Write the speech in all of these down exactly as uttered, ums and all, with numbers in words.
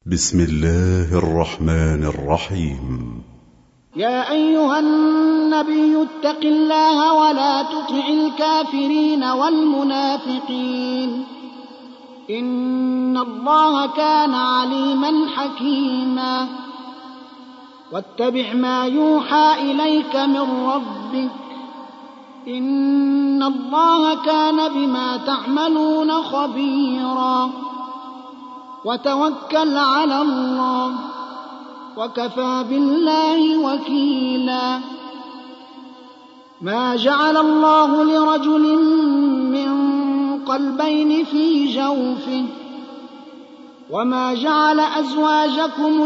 بسم الله الرحمن الرحيم. يا أيها النبي اتق الله ولا تطع الكافرين والمنافقين إن الله كان عليما حكيما. واتبع ما يوحى إليك من ربك إن الله كان بما تعملون خبيرا. وتوكل على الله وكفى بالله وكيلا. ما جعل الله لرجل من قلبين في جوفه وما جعل أزواجكم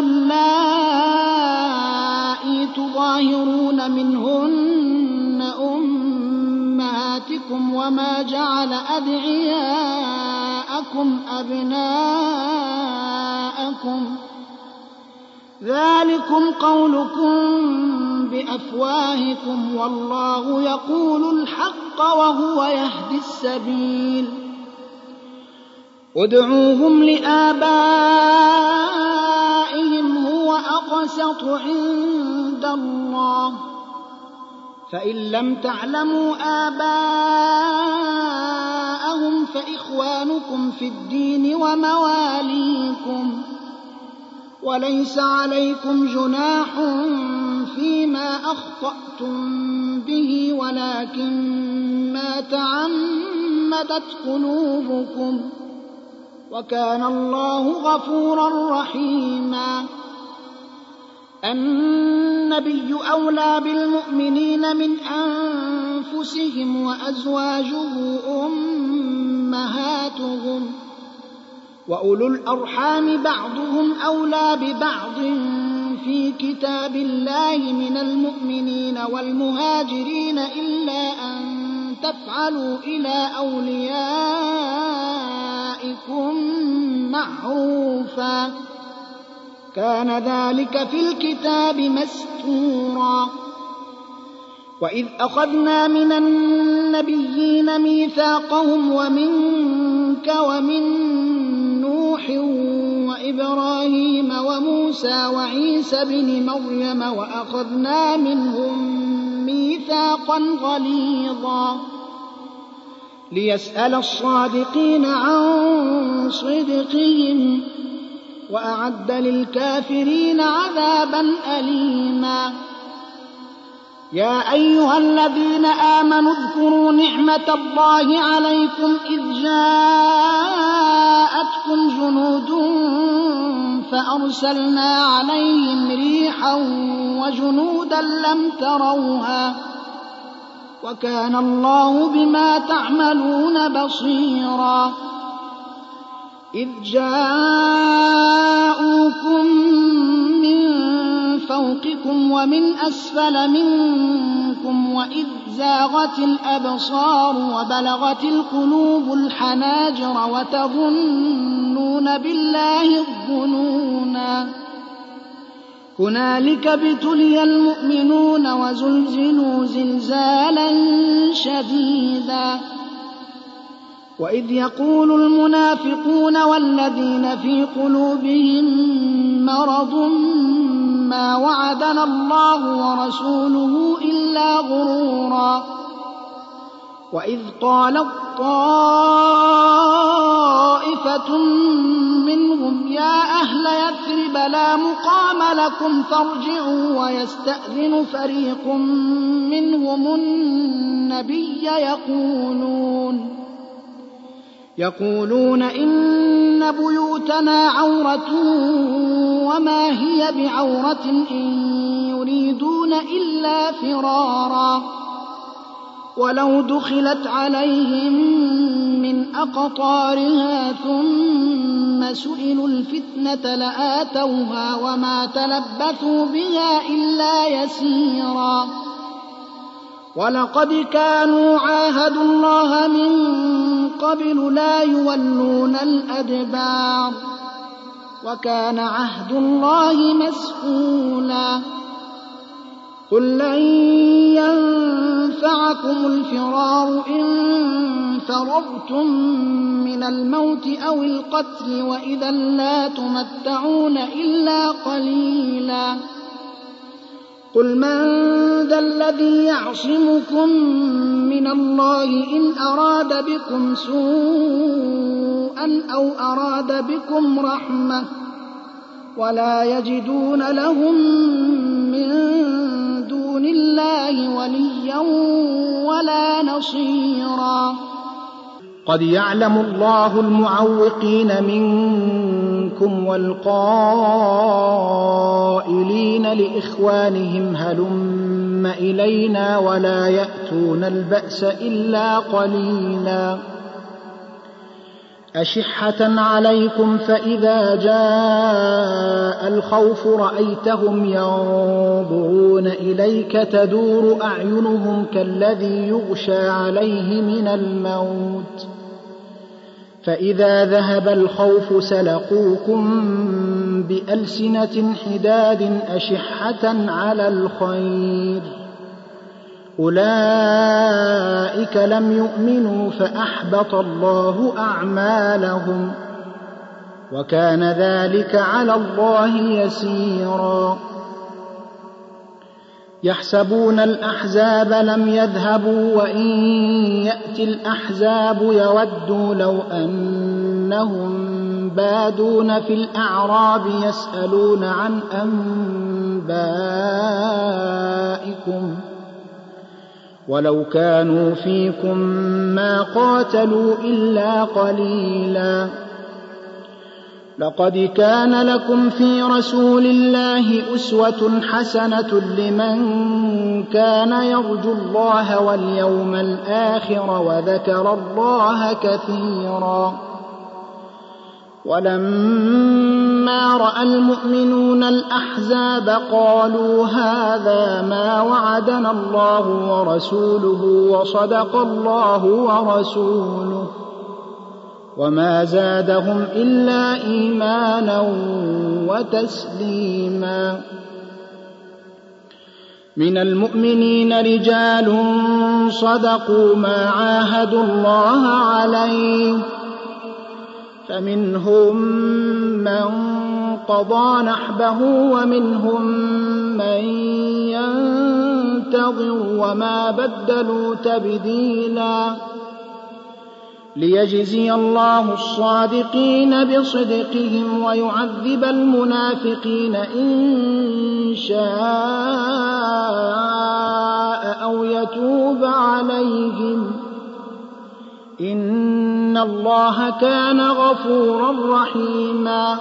اللائي تظاهرون منهن أمهاتكم وما جعل أدعياءكم أبناءكم ذلكم قولكم بأفواهكم والله يقول الحق وهو يهدي السبيل. ادعوهم لآبائهم هو أقسط عند الله فإن لم تعلموا آباءهم فإخوانكم في الدين ومواليكم وليس عليكم جناح فيما أخطأتم به ولكن ما تعمدت قلوبكم وكان الله غفورا رحيما. النبي أولى بالمؤمنين من أنفسهم وأزواجه أمهاتهم وأولو الأرحام بعضهم أولى ببعض في كتاب الله من المؤمنين والمهاجرين إلا أن تفعلوا إلى أوليائكم معروفا كان ذلك في الكتاب مستورا. وإذ أخذنا من النبيين ميثاقهم ومنك ومن نوح وإبراهيم وموسى وعيسى بن مريم وأخذنا منهم ميثاقا غليظا ليسأل الصادقين عن صدقهم وأعد للكافرين عذابا أليما. يا أيها الذين آمنوا اذكروا نعمة الله عليكم إذ جاءتكم جنود فأرسلنا عليهم ريحا وجنودا لم تروها وكان الله بما تعملون بصيرا. إذ جاءوكم من فوقكم ومن أسفل منكم وإذ زاغت الأبصار وبلغت القلوب الحناجر وتظنون بالله الظنونا. هنالك ابتلي المؤمنون وزلزلوا زلزالا شديدا. وإذ يقول المنافقون والذين في قلوبهم مرض ما وعدنا الله ورسوله إلا غرورا. وإذ قالت طائفة منهم يا أهل يثرب لا مقام لكم فارجعوا ويستأذن فريق منهم النبي يقولون يقولون إن بيوتنا عورة وما هي بعورة إن يريدون إلا فرارا. ولو دخلت عليهم من أقطارها ثم سئلوا الفتنة لآتوها وما تلبثوا بها إلا يسيرا. ولقد كانوا عاهدوا الله من قبل لا يولون الأدبار وكان عهد الله مسئولا. قل لن ينفعكم الفرار إن فررتم من الموت أو القتل وإذا لا تمتعون إلا قليلا قل من ذا الذي يعصمكم من الله إن أراد بكم سوءا أو أراد بكم رحمة ولا يجدون لهم من دون الله وليا ولا نصيرا قد يعلم الله المعوقين منكم والقائلين لإخوانهم هلم إلينا ولا يأتون البأس إلا قليلا أشحة عليكم فإذا جاء الخوف رأيتهم ينظرون إليك تدور أعينهم كالذي يغشى عليه من الموت فإذا ذهب الخوف سلقوكم بألسنة حداد أشحة على الخير أولئك لم يؤمنوا فأحبط الله أعمالهم وكان ذلك على الله يسيرا يحسبون الأحزاب لم يذهبوا وإن يأتي الأحزاب يودوا لو أنهم بادون في الأعراب يسألون عن أنبائكم ولو كانوا فيكم ما قاتلوا إلا قليلا لقد كان لكم في رسول الله أسوة حسنة لمن كان يرجو الله واليوم الآخر وذكر الله كثيرا ولما رأى المؤمنون الأحزاب قالوا هذا ما وعدنا الله ورسوله وصدق الله ورسوله وما زادهم إلا إيمانا وتسليما من المؤمنين رجال صدقوا ما عاهدوا الله عليه فمنهم من قضى نحبه ومنهم من ينتظر وما بدلوا تبديلا ليجزي الله الصادقين بصدقهم ويعذب المنافقين إن شاء أو يتوب عليهم إن الله كان غفورا رحيما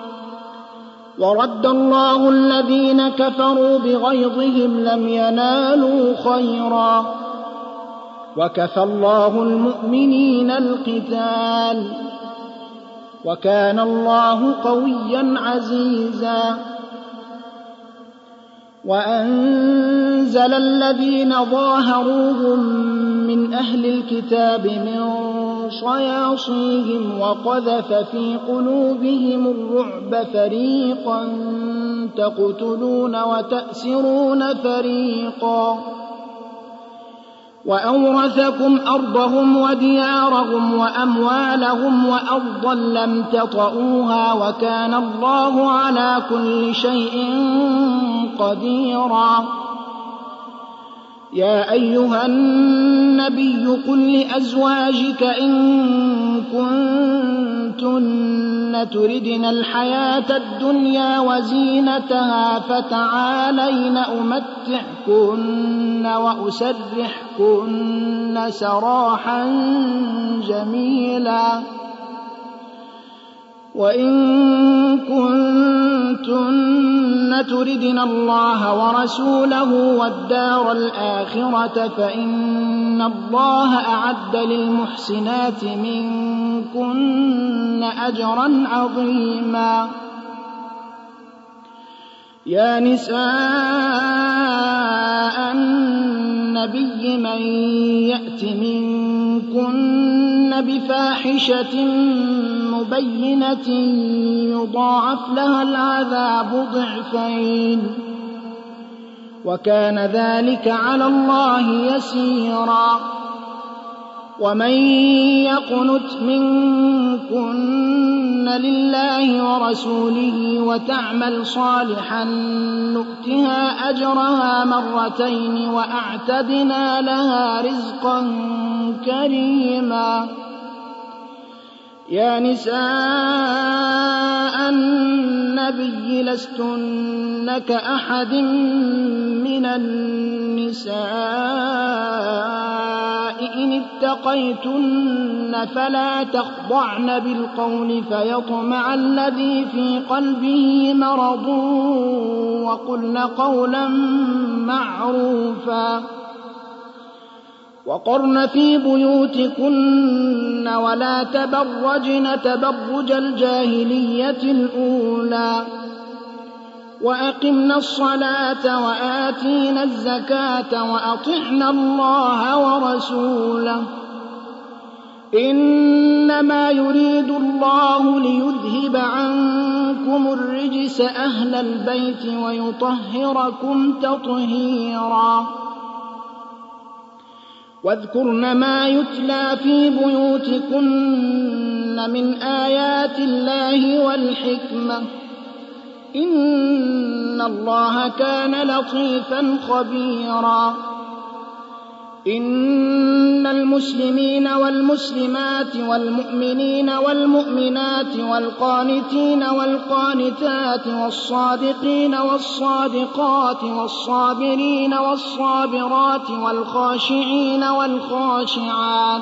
ورد الله الذين كفروا بغيظهم لم ينالوا خيرا وكفى الله المؤمنين القتال وكان الله قويا عزيزا وأنزل الذين ظاهروهم من أهل الكتاب من صياصيهم وقذف في قلوبهم الرعب فريقا تقتلون وتأسرون فريقا وأورثكم أرضهم وديارهم وأموالهم وأرضا لم تطئوها وكان الله على كل شيء قديرا يا أيها النبي قل لأزواجك إن كنتن تردن الحياة الدنيا وزينتها فتعالين أمتعكن وأسرحكن سراحا جميلا وإن كنتن تردن الله ورسوله والدار الآخرة فإن الله أعد للمحسنات منكن أجرا عظيما يا نساء النبي من يأت منكن بفاحشة مبينة يضاعف لها العذاب ضعفين وكان ذلك على الله يسيرا ومن يقنت منكن لله ورسوله وتعمل صالحا نؤتها أجرها مرتين وأعتدنا لها رزقا كريما. يا نساء النبي لستن كأحد من النساء إن اتقيتن فلا تخضعن بالقول فيطمع الذي في قلبه مرض وقلن قولا معروفا. وقرن في بيوتكن ولا تبرجن تبرج الجاهلية الأولى وأقمنا الصلاة وآتينا الزكاة وأطعنا الله ورسوله إنما يريد الله ليذهب عنكم الرجس أهل البيت ويطهركم تطهيرا. واذكرن ما يتلى في بيوتكن من آيات الله والحكمة إن الله كان لطيفا خبيرا. إن المسلمين والمسلمات والمؤمنين والمؤمنات والقانتين والقانتات والصادقين والصادقات والصابرين والصابرات والخاشعين والخاشعات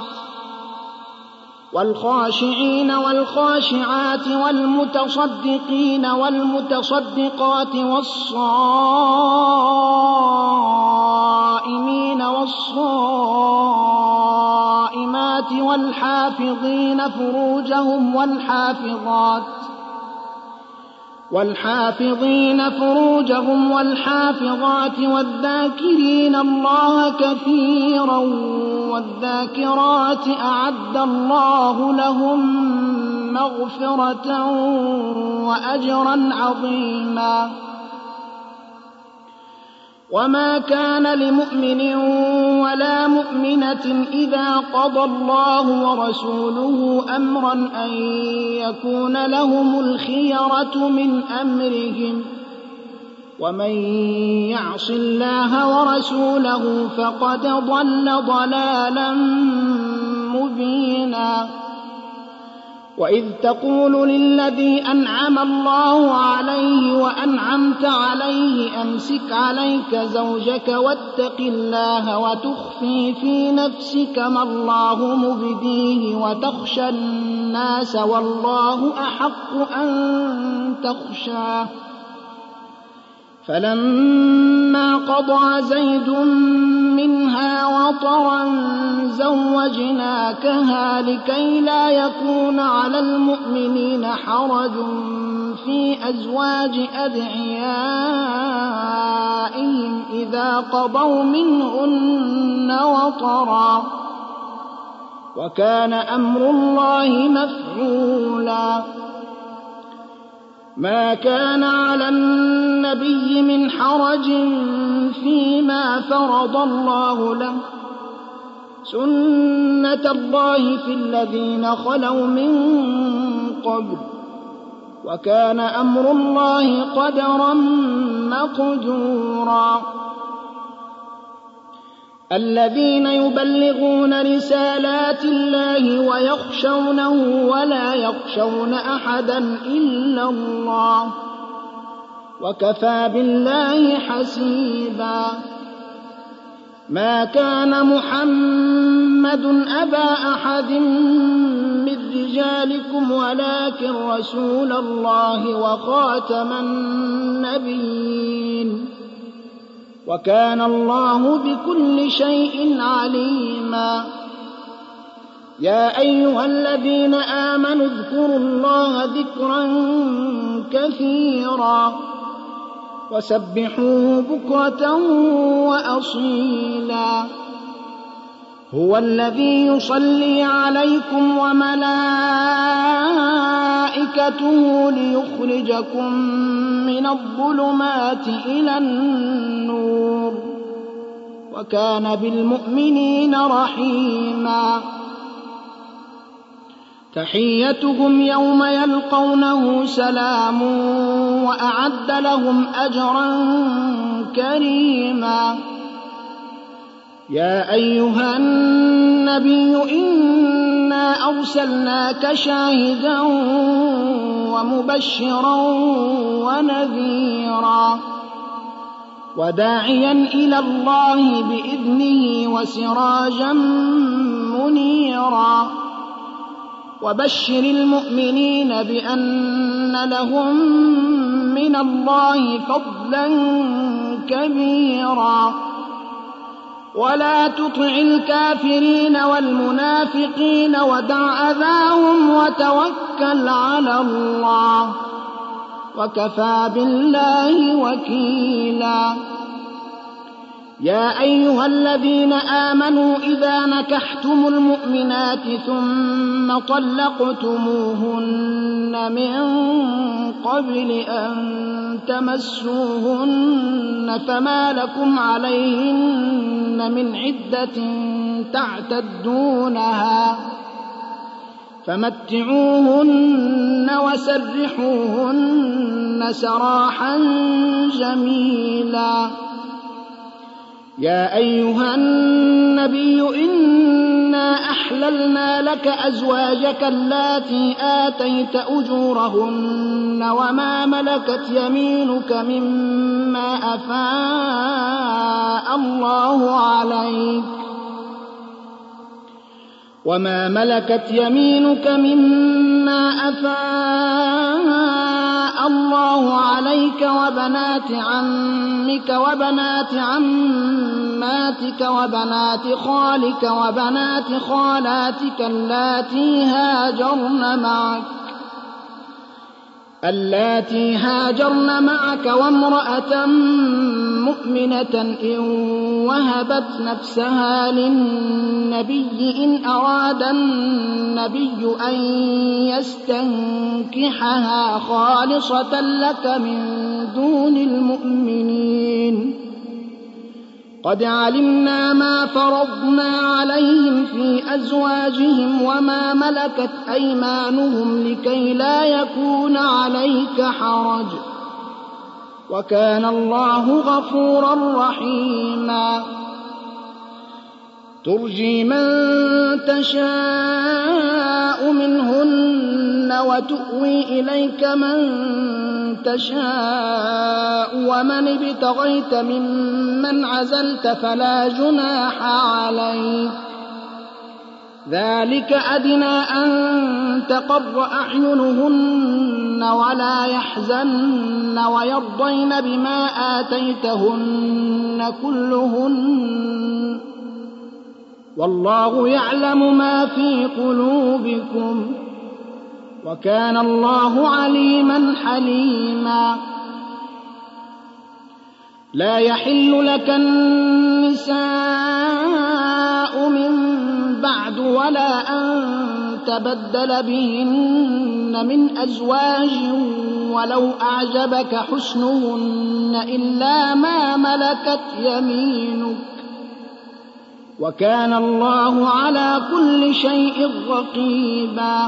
والخاشعين والخاشعات والمتصدقين والمتصدقات والصائمين والصائمات والحافظين فروجهم والحافظات والحافظين فروجهم والحافظات والذاكرين الله كثيرا والذاكرات أعد الله لهم مغفرة وأجرا عظيما. وما كان لمؤمن ولا مؤمنة إذا قضى الله ورسوله أمرا أن يكون لهم الخيرة من أمرهم ومن يعص الله ورسوله فقد ضل ضلالا مبينا. وإذ تقول للذي أنعم الله عليه وأنعمت عليه أمسك عليك زوجك واتق الله وتخفي في نفسك ما الله مبديه وتخشى الناس والله أحق أن تخشاه فلما قضى زيد منها وطرا زوجناكها لكي لا يكون على المؤمنين حرج في أزواج أدعيائهم إذا قضوا منهن وطرا وكان أمر الله مفعولا. ما كان على النبي من حرج فيما فرض الله له سنة الله في الذين خلوا من قبل وكان أمر الله قدرا مقدورا. الذين يبلغون رسالات الله ويخشونه ولا يخشون أحدا إلا الله وكفى بالله حسيبا. ما كان محمد أبا أحد من رجالكم ولكن رسول الله وخاتم النبيين وكان الله بكل شيء عليما. يا أيها الذين آمنوا اذكروا الله ذكرا كثيرا وسبحوه بكرة وأصيلا. هو الذي يصلي عليكم وملائكته ليخرجكم من الظلمات إلى النور وكان بالمؤمنين رحيما. تحيتهم يوم يلقونه سلام وأعد لهم أجرا كريما يا أيها النبي إنا أرسلناك شاهدا ومبشرا ونذيرا وداعيا إلى الله بإذنه وسراجا منيرا وبشر المؤمنين بأن لهم من الله فضلا كبيرا ولا تطع الكافرين والمنافقين ودع أذاهم وتوكل على الله وكفى بالله وكيلا يا أيها الذين آمنوا إذا نكحتم المؤمنات ثم طلقتموهن من قبل أن تمسوهن فما لكم عليهن من عدة تعتدونها فمتعوهن وسرحوهن سراحا جميلا يا أيها النبي إنا أحللنا لك أزواجك اللاتي آتيت أجورهن وما ملكت يمينك مما أفاء الله عليك وما ملكت يمينك مما أفاء الله عليك وبنات عمك وبنات عماتك وبنات خالك وبنات خالاتك اللاتي هاجرن معك اللاتي هاجرن معك وامرأة مؤمنة إن وهبت نفسها للنبي إن أراد النبي أن يستنكحها خالصة لك من دون المؤمنين قد علمنا ما فرضنا عليهم في أزواجهم وما ملكت أيمانهم لكي لا يكون عليك حرج وكان الله غفورا رحيما ترجي من تشاء منهن وتؤوي إليك من تشاء ومن ابتغيت ممن عزلت فلا جناح عليك ذلك أدنى أن تقر أعينهن ولا يحزن ويرضين بما آتيتهن كلهن والله يعلم ما في قلوبكم وكان الله عليما حليما لا يحل لك النساء من بعد ولا أن تبدل بهن من أزواج ولو أعجبك حسنهن إلا ما ملكت يمينك وكان الله على كل شيء رقيبا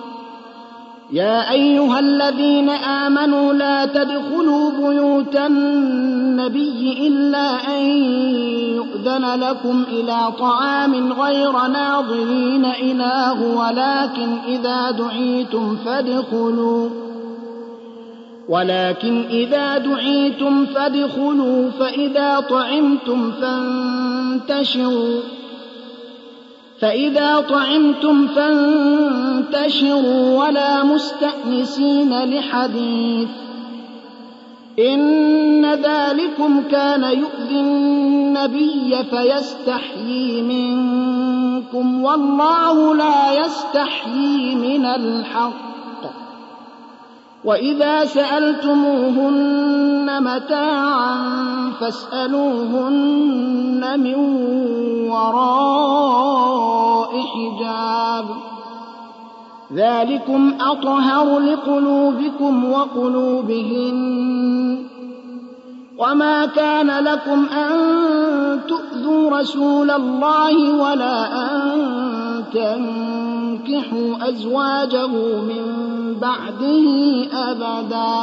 يا أيها الذين آمنوا لا تدخلوا بيوت النبي إلا أن يؤذن لكم إلى طعام غير ناظرين إناه ولكن إذا دعيتم فادخلوا ولكن إذا دعيتم فادخلوا فإذا طعمتم فانتشروا فإذا طعمتم فانتشروا ولا مستأنسين لحديث إن ذلكم كان يؤذي النبي فيستحيي منكم والله لا يستحيي من الحق وإذا سألتموهن متاعا فاسألوهن من وراء حجاب ذلكم أطهر لقلوبكم وقلوبهن وما كان لكم أن تؤذوا رسول الله ولا أن تنكحوا أزواجه من بعده أبدا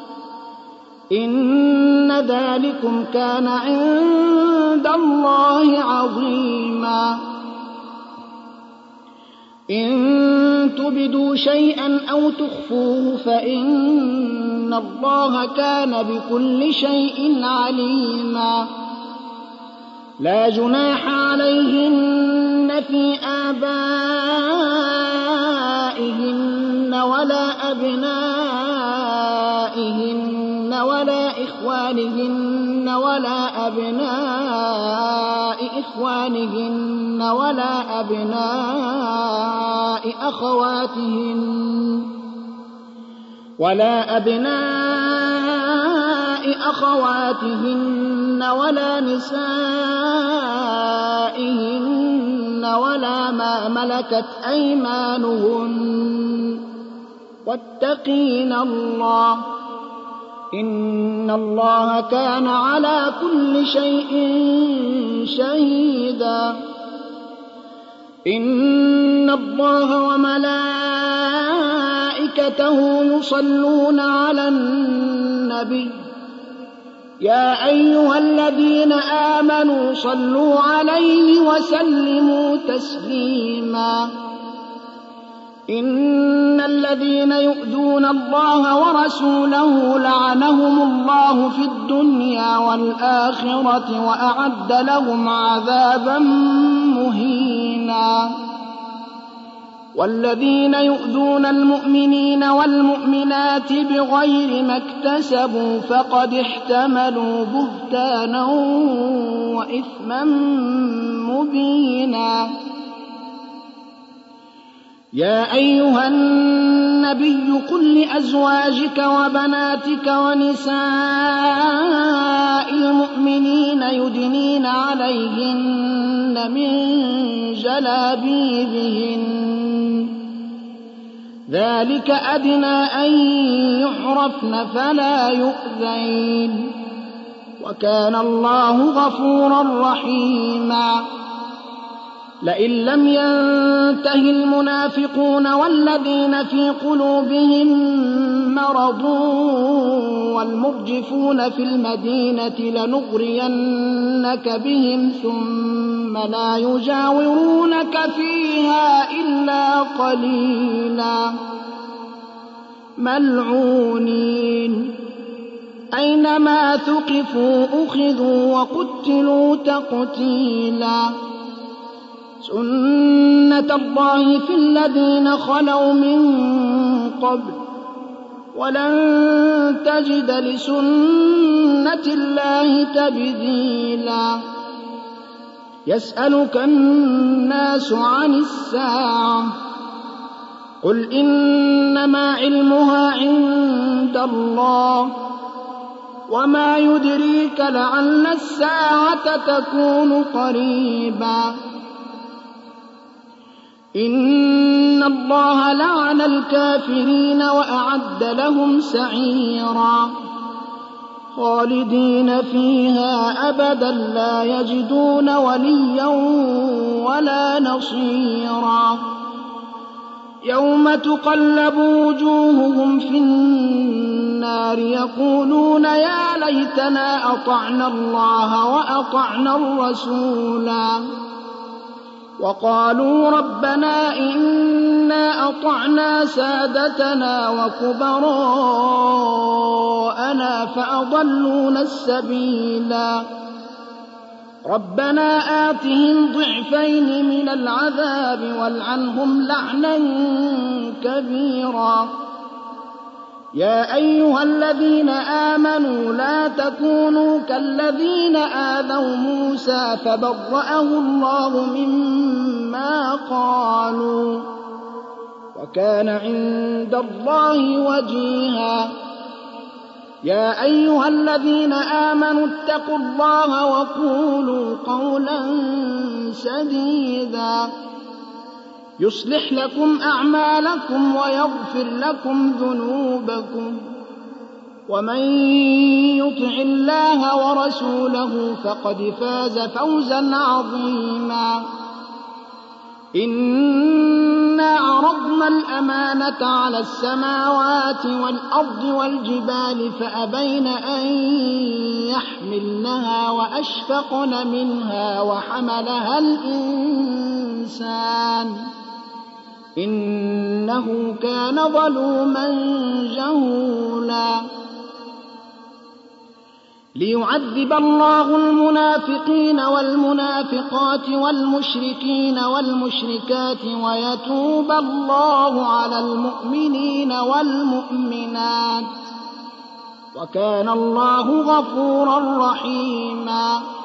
إن ذلكم كان عند الله عظيما إن تبدوا شيئا أو تخفوه فإن الله كان بكل شيء عليما لا جناح عليهن في آبائهن ولا أبنائهن ولا إخوانهن ولا أبناء إخوانهن ولا أبناء أخواتهن ولا أبناء أخواتهن ولا نسائهن ولا ما ملكت أيمانهن واتقين الله إن الله كان على كل شيء شهيدا إن الله وملائكته يصلون على النبي يا أيها الذين آمنوا صلوا عليه وسلموا تسليما إن الذين يؤذون الله ورسوله لعنهم الله في الدنيا والآخرة وأعد لهم عذابا مهينا والذين يؤذون المؤمنين والمؤمنات بغير ما اكتسبوا فقد احتملوا بهتانا وإثما مبينا يا أيها النبي قل لأزواجك وبناتك ونساء المؤمنين يدنين عليهن من جلابيبهن ذلك أدنى أن يعرفن فلا يؤذين وكان الله غفورا رحيما لئن لم ينته المنافقون والذين في قلوبهم مرض والمرجفون في المدينة لنغرينك بهم ثم لا يجاورونك فيها إلا قليلا ملعونين أينما ثقفوا أخذوا وقتلوا تقتيلا سنة الله في الذين خلوا من قبل ولن تجد لسنة الله تبديلا يسألك الناس عن الساعة قل إنما علمها عند الله وما يدريك لعل الساعة تكون قريبا إن الله لعن الكافرين وأعد لهم سعيرا خالدين فيها أبدا لا يجدون وليا ولا نصيرا يوم تقلب وجوههم في النار يقولون يا ليتنا أطعنا الله وأطعنا الرسولا وقالوا ربنا إنا أطعنا سادتنا وكبراءنا فأضلونا السبيلا ربنا آتهم ضعفين من العذاب والعنهم لعنا كبيرا يا أيها الذين آمنوا لا تكونوا كالذين آذوا موسى فبرأه الله مما قالوا وكان عند الله وجيها يا أيها الذين آمنوا اتقوا الله وقولوا قولا سديدا يصلح لكم أعمالكم ويغفر لكم ذنوبكم ومن يطع الله ورسوله فقد فاز فوزا عظيما إنا عرضنا الأمانة على السماوات والأرض والجبال فأبين أن يحملنها وأشفقن منها وحملها الإنسان إنه كان ظلوما جهولا ليعذب الله المنافقين والمنافقات والمشركين والمشركات ويتوب الله على المؤمنين والمؤمنات وكان الله غفورا رحيما